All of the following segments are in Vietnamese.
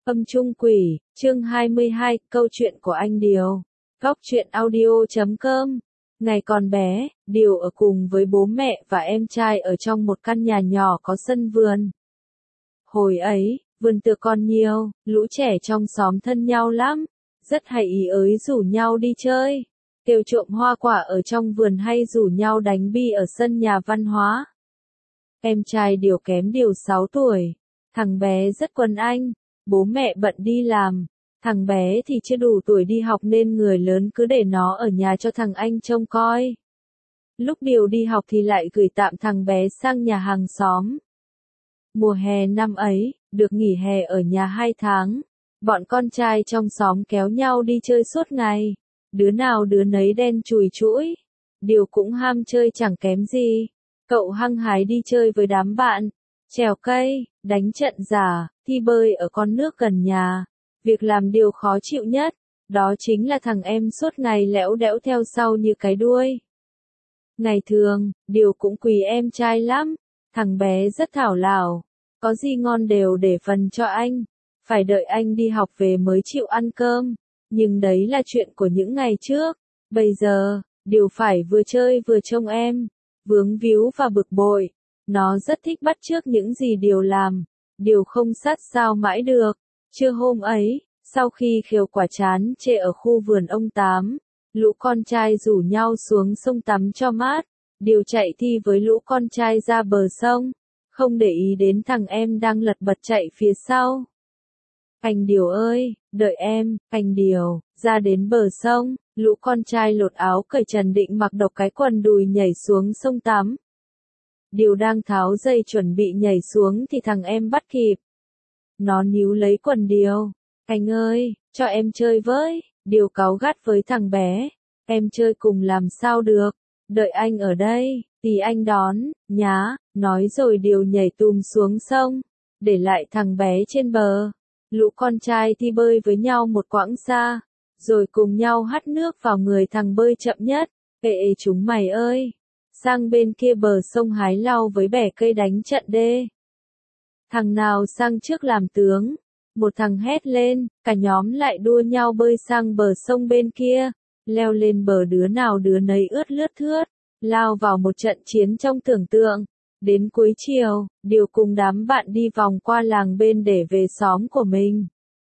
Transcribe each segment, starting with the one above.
Âm Trung Quỷ, chương 22, câu chuyện của anh Điều. Góc truyện audio.com. Ngày còn bé, Điều ở cùng với bố mẹ và em trai ở trong một căn nhà nhỏ có sân vườn. Hồi ấy, vườn tược còn nhiều, lũ trẻ trong xóm thân nhau lắm, rất hay ý ới rủ nhau đi chơi, kêu trộm hoa quả ở trong vườn hay rủ nhau đánh bi ở sân nhà văn hóa. Em trai Điều kém Điều 6 tuổi, thằng bé rất quấn anh. Bố mẹ bận đi làm, thằng bé thì chưa đủ tuổi đi học nên người lớn cứ để nó ở nhà cho thằng anh trông coi. Lúc Điều đi học thì lại gửi tạm thằng bé sang nhà hàng xóm. Mùa hè năm ấy, được nghỉ hè ở nhà 2 tháng, bọn con trai trong xóm kéo nhau đi chơi suốt ngày, đứa nào đứa nấy đen chùi chũi. Điều cũng ham chơi chẳng kém gì, cậu hăng hái đi chơi với đám bạn, trèo cây, đánh trận giả, thi bơi ở con nước gần nhà. Việc làm Điều khó chịu nhất, đó chính là thằng em suốt ngày lẽo đẽo theo sau như cái đuôi. Ngày thường, Điều cũng quý em trai lắm, thằng bé rất thảo lảo, có gì ngon đều để phần cho anh, phải đợi anh đi học về mới chịu ăn cơm, nhưng đấy là chuyện của những ngày trước. Bây giờ, Điều phải vừa chơi vừa trông em, vướng víu và bực bội. Nó rất thích bắt chước những gì Điều làm, Điều không sát sao mãi được. Trưa hôm ấy, sau khi khều quả trán chê ở khu vườn ông Tám, lũ con trai rủ nhau xuống sông tắm cho mát. Điều chạy thi với lũ con trai ra bờ sông, không để ý đến thằng em đang lật bật chạy phía sau. Anh Điều ơi, đợi em, anh Điều. Ra đến bờ sông, lũ con trai lột áo cởi trần định mặc độc cái quần đùi nhảy xuống sông tắm. Điều đang tháo dây chuẩn bị nhảy xuống thì thằng em bắt kịp. Nó níu lấy quần Điều. Anh ơi, cho em chơi với. Điều cáu gắt với thằng bé. Em chơi cùng làm sao được. Đợi anh ở đây, thì anh đón, nhá. Nói rồi Điều nhảy tùm xuống sông, để lại thằng bé trên bờ. Lũ con trai thi bơi với nhau một quãng xa, rồi cùng nhau hắt nước vào người thằng bơi chậm nhất. Ê chúng mày ơi! Sang bên kia bờ sông hái lau với bẻ cây đánh trận đê. Thằng nào sang trước làm tướng, một thằng hét lên, cả nhóm lại đua nhau bơi sang bờ sông bên kia, leo lên bờ đứa nào đứa nấy ướt lướt thướt, lao vào một trận chiến trong tưởng tượng. Đến cuối chiều, Điều cùng đám bạn đi vòng qua làng bên để về xóm của mình.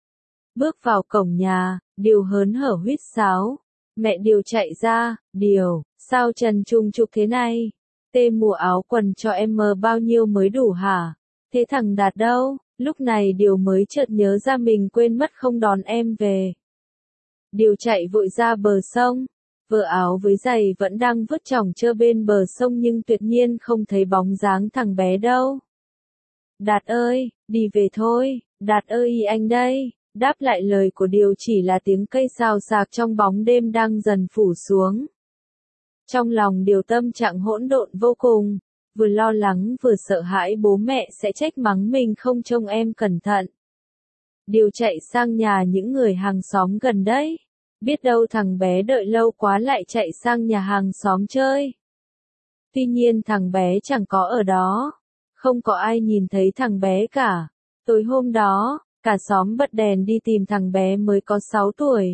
Bước vào cổng nhà, Điều hớn hở huýt sáo. Mẹ Điều chạy ra, Điều, sao trần trùng trục thế này? Tê mua áo quần cho em mờ bao nhiêu mới đủ hả? Thế thằng Đạt đâu? Lúc này Điều mới chợt nhớ ra mình quên mất không đón em về. Điều chạy vội ra bờ sông, vở áo với giày vẫn đang vứt chỏng chơ bên bờ sông nhưng tuyệt nhiên không thấy bóng dáng thằng bé đâu. Đạt ơi, đi về thôi, Đạt ơi anh đây. Đáp lại lời của Điều chỉ là tiếng cây xào xạc trong bóng đêm đang dần phủ xuống. Trong lòng Điều tâm trạng hỗn độn vô cùng, vừa lo lắng vừa sợ hãi bố mẹ sẽ trách mắng mình không trông em cẩn thận. Điều chạy sang nhà những người hàng xóm gần đấy, biết đâu thằng bé đợi lâu quá lại chạy sang nhà hàng xóm chơi. Tuy nhiên thằng bé chẳng có ở đó, không có ai nhìn thấy thằng bé cả. Tối hôm đó, cả xóm bật đèn đi tìm thằng bé mới có 6 tuổi.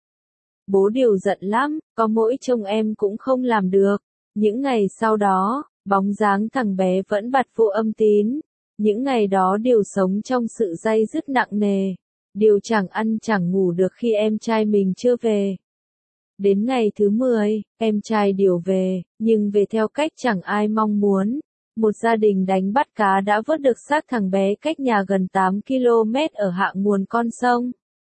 Bố Điều giận lắm, có mỗi trông em cũng không làm được. Những ngày sau đó, bóng dáng thằng bé vẫn bặt vô âm tín. Những ngày đó Điều sống trong sự day dứt nặng nề. Điều chẳng ăn chẳng ngủ được khi em trai mình chưa về. Đến ngày thứ 10, em trai Điều về, nhưng về theo cách chẳng ai mong muốn. Một gia đình đánh bắt cá đã vớt được xác thằng bé cách nhà gần 8 km ở hạ nguồn con sông.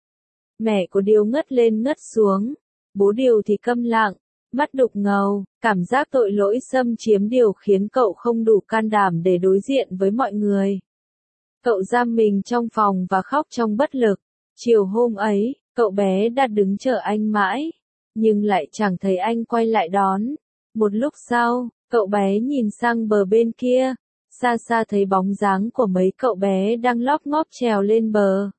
Mẹ của Điều ngất lên ngất xuống, bố Điều thì câm lặng, mắt đục ngầu, cảm giác tội lỗi xâm chiếm Điều khiến cậu không đủ can đảm để đối diện với mọi người. Cậu giam mình trong phòng và khóc trong bất lực. Chiều hôm ấy, cậu bé Đạt đứng chờ anh mãi, nhưng lại chẳng thấy anh quay lại đón. Một lúc sau, cậu bé nhìn sang bờ bên kia, xa xa thấy bóng dáng của mấy cậu bé đang lóp ngóp trèo lên bờ.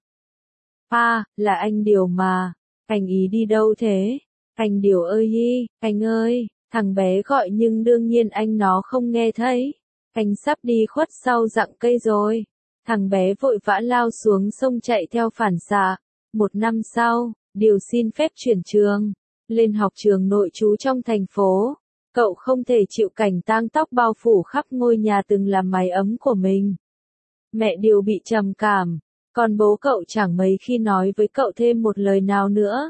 À, là anh Điều mà, anh ý đi đâu thế? Anh Điều ơi hi, anh ơi, thằng bé gọi nhưng đương nhiên anh nó không nghe thấy. Anh sắp đi khuất sau rặng cây rồi. Thằng bé vội vã lao xuống sông chạy theo phản xạ. 1 năm sau, Điều xin phép chuyển trường, lên học trường nội trú trong thành phố. Cậu không thể chịu cảnh tang tóc bao phủ khắp ngôi nhà từng là mái ấm của mình. Mẹ Điều bị trầm cảm, còn bố cậu chẳng mấy khi nói với cậu thêm một lời nào nữa.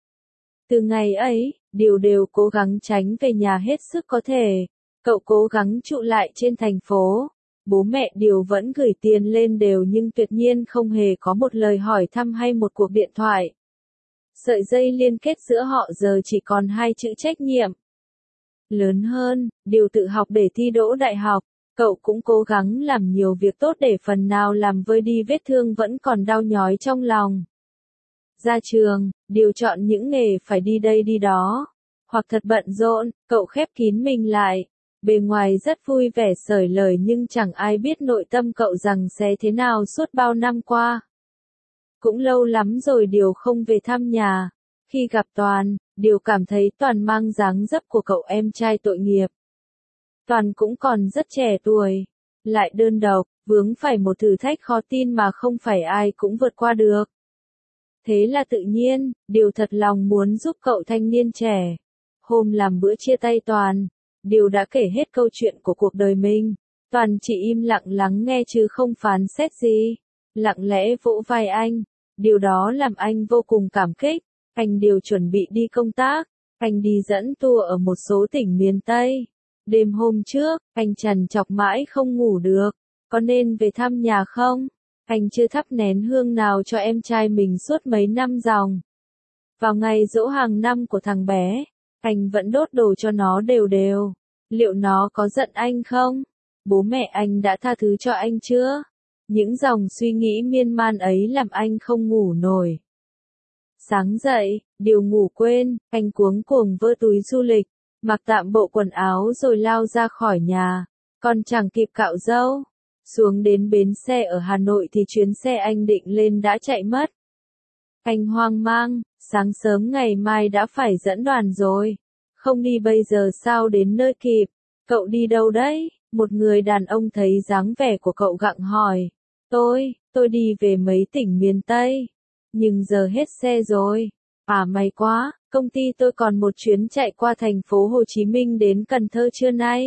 Từ ngày ấy, Điều đều cố gắng tránh về nhà hết sức có thể. Cậu cố gắng trụ lại trên thành phố. Bố mẹ Điều vẫn gửi tiền lên đều nhưng tuyệt nhiên không hề có một lời hỏi thăm hay một cuộc điện thoại. Sợi dây liên kết giữa họ giờ chỉ còn 2 chữ trách nhiệm. Lớn hơn, Điều tự học để thi đỗ đại học. Cậu cũng cố gắng làm nhiều việc tốt để phần nào làm vơi đi vết thương vẫn còn đau nhói trong lòng. Ra trường, Điều chọn những nghề phải đi đây đi đó. Hoặc thật bận rộn, cậu khép kín mình lại. Bề ngoài rất vui vẻ xởi lời nhưng chẳng ai biết nội tâm cậu rằng sẽ thế nào suốt bao năm qua. Cũng lâu lắm rồi Điều không về thăm nhà. Khi gặp Toàn, Điều cảm thấy Toàn mang dáng dấp của cậu em trai tội nghiệp. Toàn cũng còn rất trẻ tuổi, lại đơn độc, vướng phải một thử thách khó tin mà không phải ai cũng vượt qua được. Thế là tự nhiên, Điều thật lòng muốn giúp cậu thanh niên trẻ. Hôm làm bữa chia tay Toàn, Điều đã kể hết câu chuyện của cuộc đời mình. Toàn chỉ im lặng lắng nghe chứ không phán xét gì. Lặng lẽ vỗ vai anh. Điều đó làm anh vô cùng cảm kích. Anh Điều chuẩn bị đi công tác. Anh đi dẫn tour ở một số tỉnh miền Tây. Đêm hôm trước, anh trằn trọc mãi không ngủ được. Có nên về thăm nhà không? Anh chưa thắp nén hương nào cho em trai mình suốt mấy năm ròng. Vào ngày giỗ hàng năm của thằng bé, anh vẫn đốt đồ cho nó đều đều. Liệu nó có giận anh không? Bố mẹ anh đã tha thứ cho anh chưa? Những dòng suy nghĩ miên man ấy làm anh không ngủ nổi. Sáng dậy, Điều ngủ quên, anh cuống cuồng vơ túi du lịch, mặc tạm bộ quần áo rồi lao ra khỏi nhà, còn chẳng kịp cạo râu. Xuống đến bến xe ở Hà Nội thì chuyến xe anh định lên đã chạy mất. Anh hoang mang, sáng sớm ngày mai đã phải dẫn đoàn rồi. Không đi bây giờ sao đến nơi kịp? Cậu đi đâu đấy? Một người đàn ông thấy dáng vẻ của cậu gặng hỏi. Tôi đi về mấy tỉnh miền Tây. Nhưng giờ hết xe rồi. À may quá, công ty tôi còn một chuyến chạy qua thành phố Hồ Chí Minh đến Cần Thơ trưa nay.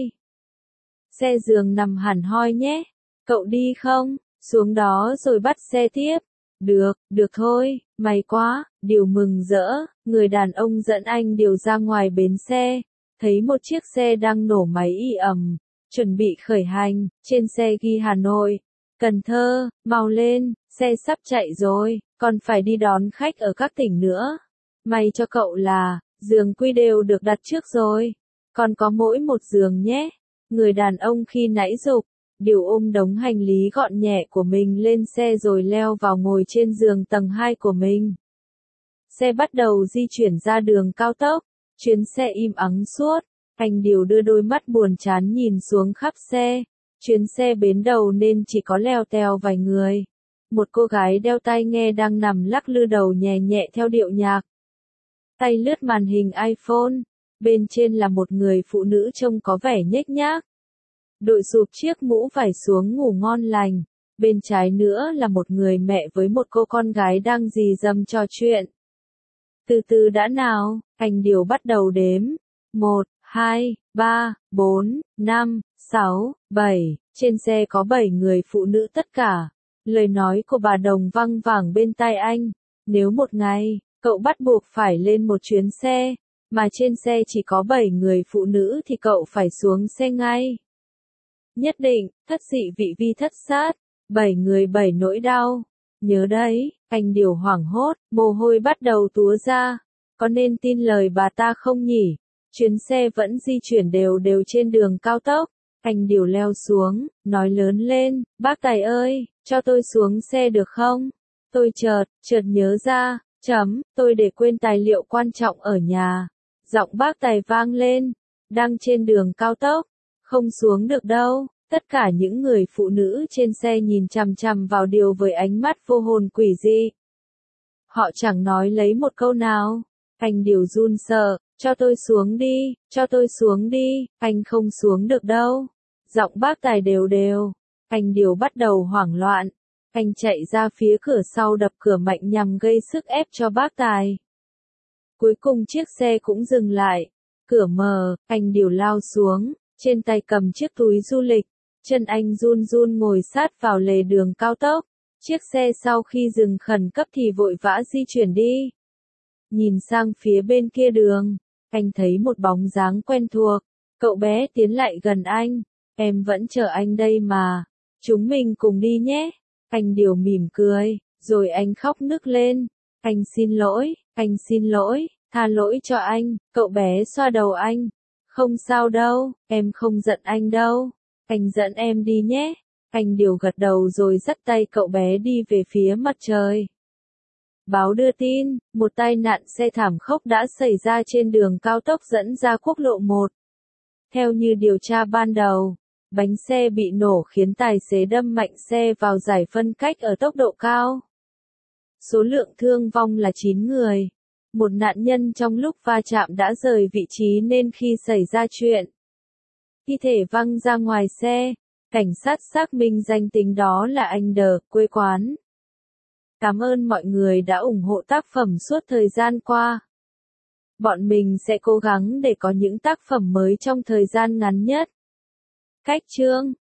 Xe giường nằm hẳn hoi nhé. Cậu đi không? Xuống đó rồi bắt xe tiếp. Được thôi, may quá, Điều mừng rỡ, người đàn ông dẫn anh Điều ra ngoài bến xe, thấy một chiếc xe đang nổ máy ì ầm, chuẩn bị khởi hành, trên xe ghi Hà Nội, Cần Thơ, mau lên, xe sắp chạy rồi, còn phải đi đón khách ở các tỉnh nữa. May cho cậu là, giường quy đều được đặt trước rồi, còn có mỗi một giường nhé. Người đàn ông khi nãy giục. Điều ôm đống hành lý gọn nhẹ của mình lên xe rồi leo vào ngồi trên giường tầng 2 của mình. Xe bắt đầu di chuyển ra đường cao tốc, chuyến xe im ắng suốt, anh Điều đưa đôi mắt buồn chán nhìn xuống khắp xe. Chuyến xe bến đầu nên chỉ có leo teo vài người. Một cô gái đeo tai nghe đang nằm lắc lư đầu nhẹ nhẹ theo điệu nhạc. Tay lướt màn hình iPhone, bên trên là một người phụ nữ trông có vẻ nhếch nhác. Đội sụp chiếc mũ vải xuống ngủ ngon lành. Bên trái nữa là một người mẹ với một cô con gái đang rì rầm trò chuyện. Từ từ đã nào, anh Điều bắt đầu đếm. 1, 2, 3, 4, 5, 6, 7. Trên xe có 7 người phụ nữ tất cả. Lời nói của bà Đồng văng vẳng bên tai anh. Nếu một ngày, cậu bắt buộc phải lên một chuyến xe, mà trên xe chỉ có 7 người phụ nữ thì cậu phải xuống xe ngay. Nhất định, thất dị vị vi thất sát, 7 người 7 nỗi đau. Nhớ đấy, anh Điều hoảng hốt, mồ hôi bắt đầu túa ra. Có nên tin lời bà ta không nhỉ? Chuyến xe vẫn di chuyển đều đều trên đường cao tốc. Anh Điều leo xuống, nói lớn lên, bác Tài ơi, cho tôi xuống xe được không? Tôi chợt nhớ ra, tôi để quên tài liệu quan trọng ở nhà. Giọng bác Tài vang lên, đang trên đường cao tốc. Không xuống được đâu. Tất cả những người phụ nữ trên xe nhìn chằm chằm vào Điều với ánh mắt vô hồn quỷ dị. Họ chẳng nói lấy một câu nào. Anh Điều run sợ, cho tôi xuống đi, anh không xuống được đâu. Giọng bác Tài đều đều. Anh Điều bắt đầu hoảng loạn, Anh chạy ra phía cửa sau đập cửa mạnh nhằm gây sức ép cho bác tài. Cuối cùng chiếc xe cũng dừng lại. Cửa mở, anh Điều lao xuống, trên tay cầm chiếc túi du lịch. Chân anh run run ngồi sát vào lề đường cao tốc. Chiếc xe sau khi dừng khẩn cấp thì vội vã di chuyển đi. Nhìn sang phía bên kia đường, anh thấy một bóng dáng quen thuộc. Cậu bé tiến lại gần anh. Em vẫn chờ anh đây mà. Chúng mình cùng đi nhé. Anh Điều mỉm cười, rồi anh khóc nức lên. Anh xin lỗi, tha lỗi cho anh. Cậu bé xoa đầu anh. Không sao đâu, em không giận anh đâu. Anh dẫn em đi nhé. Anh Điều gật đầu rồi dắt tay cậu bé đi về phía mặt trời. Báo đưa tin, một tai nạn xe thảm khốc đã xảy ra trên đường cao tốc dẫn ra quốc lộ 1. Theo như điều tra ban đầu, bánh xe bị nổ khiến tài xế đâm mạnh xe vào giải phân cách ở tốc độ cao. Số lượng thương vong là 9 người. Một nạn nhân trong lúc va chạm đã rời vị trí nên khi xảy ra chuyện, thi thể văng ra ngoài xe. Cảnh sát xác minh danh tính đó là anh D, quê quán. Cảm ơn mọi người đã ủng hộ tác phẩm suốt thời gian qua. Bọn mình sẽ cố gắng để có những tác phẩm mới trong thời gian ngắn nhất. Cách chương